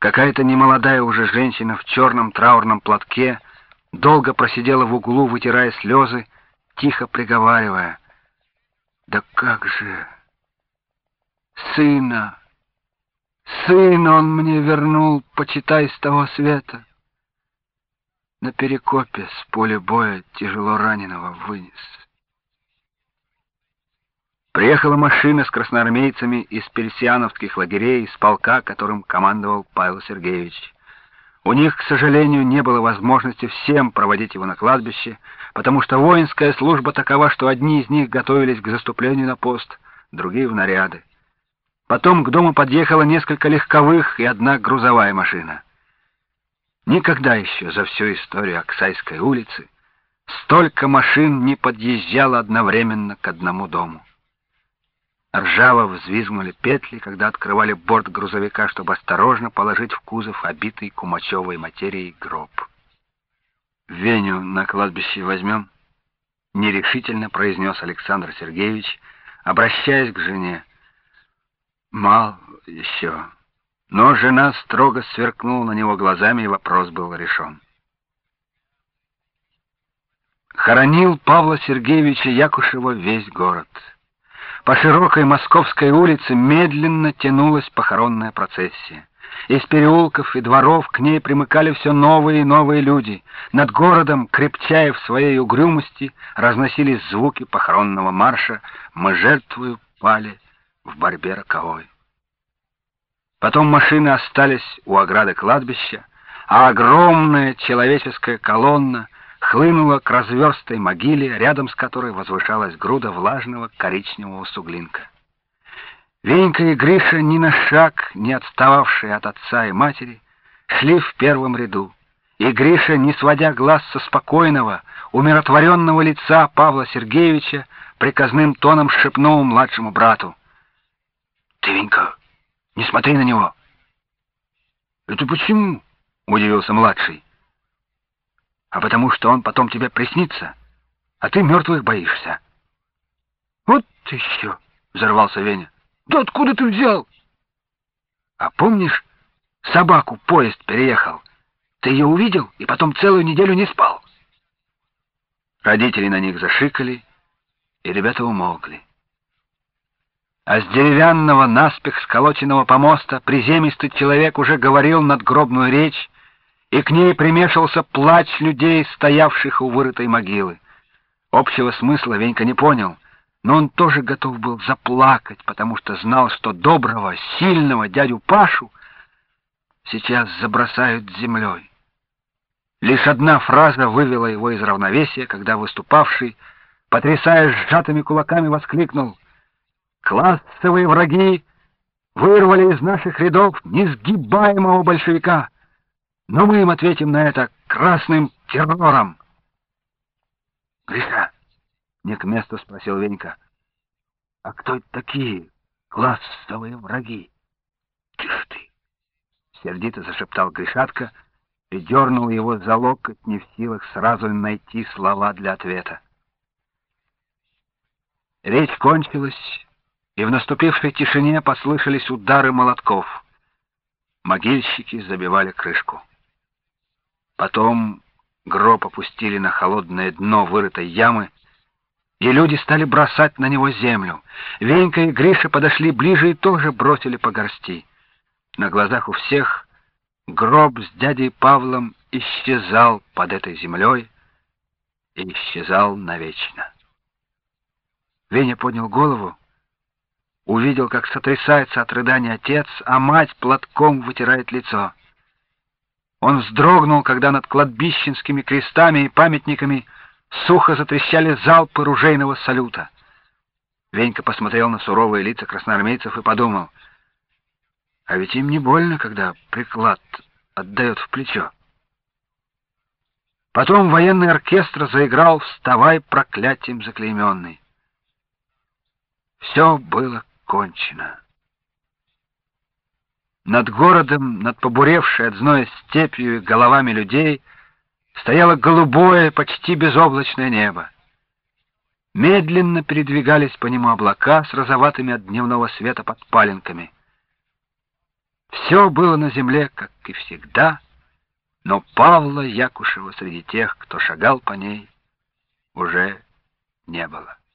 Какая-то немолодая уже женщина в черном траурном платке долго просидела в углу, вытирая слезы, тихо приговаривая: «Да как же! Сына! Сына он мне вернул, почитай, с того света! На перекопе с поля боя тяжело раненого вынес». Приехала машина с красноармейцами из пельсиановских лагерей, из полка, которым командовал Павел Сергеевич. У них, к сожалению, не было возможности всем проводить его на кладбище, потому что воинская служба такова, что одни из них готовились к заступлению на пост, другие — в наряды. Потом к дому подъехало несколько легковых и одна грузовая машина. Никогда еще за всю историю Аксайской улицы столько машин не подъезжало одновременно к одному дому. Ржаво взвизгнули петли, когда открывали борт грузовика, чтобы осторожно положить в кузов обитый кумачевой материей гроб. «Веню на кладбище возьмем?» — нерешительно произнес Александр Сергеевич, обращаясь к жене. «Мал еще». Но жена строго сверкнула на него глазами, и вопрос был решен. Хоронил Павла Сергеевича Якушева весь город. По широкой Московской улице медленно тянулась похоронная процессия. Из переулков и дворов к ней примыкали все новые и новые люди. Над городом, крепчая в своей угрюмости, разносились звуки похоронного марша «Мы жертвую пали в борьбе роковой». Потом машины остались у ограды кладбища, а огромная человеческая колонна хлынула к разверстой могиле, рядом с которой возвышалась груда влажного коричневого суглинка. Венька и Гриша, ни на шаг не отстававшие от отца и матери, шли в первом ряду, и Гриша, не сводя глаз со спокойного, умиротворенного лица Павла Сергеевича, приказным тоном шепнул младшему брату: «Ты, Венька, не смотри на него». «Это почему?» — удивился младший. «А потому что он потом тебе приснится, а ты мертвых боишься». «Вот ты еще!» — взорвался Веня. «Да откуда ты взял?» «А помнишь, собаку поезд переехал? Ты ее увидел и потом целую неделю не спал?» Родители на них зашикали, и ребята умолкли. А с деревянного, наспех сколоченного помоста приземистый человек уже говорил надгробную речь, и к ней примешивался плач людей, стоявших у вырытой могилы. Общего смысла Венька не понял, но он тоже готов был заплакать, потому что знал, что доброго, сильного дядю Пашу сейчас забросают землей. Лишь одна фраза вывела его из равновесия, когда выступавший, потрясая сжатыми кулаками, воскликнул: «Классовые враги вырвали из наших рядов несгибаемого большевика, но мы им ответим на это красным террором». «Гриша», — не к месту спросил Венька, — «а кто это такие классовые враги?» «Тише ты», — сердито зашептал Гришатка и дернул его за локоть, не в силах сразу найти слова для ответа. Речь кончилась, и в наступившей тишине послышались удары молотков. Могильщики забивали крышку. Потом гроб опустили на холодное дно вырытой ямы, и люди стали бросать на него землю. Венька и Гриша подошли ближе и тоже бросили по горсти. На глазах у всех гроб с дядей Павлом исчезал под этой землей и исчезал навечно. Веня поднял голову, увидел, как сотрясается от рыдания отец, а мать платком вытирает лицо. Он вздрогнул, когда над кладбищенскими крестами и памятниками сухо затрещали залпы ружейного салюта. Венька посмотрел на суровые лица красноармейцев и подумал: а ведь им не больно, когда приклад отдает в плечо. Потом военный оркестр заиграл «Вставай, проклятием заклейменный». Все было кончено. Над городом, над побуревшей от зноя степью и головами людей, стояло голубое, почти безоблачное небо. Медленно передвигались по нему облака с розоватыми от дневного света подпаленками. Все было на земле, как и всегда, но Павла Якушева среди тех, кто шагал по ней, уже не было.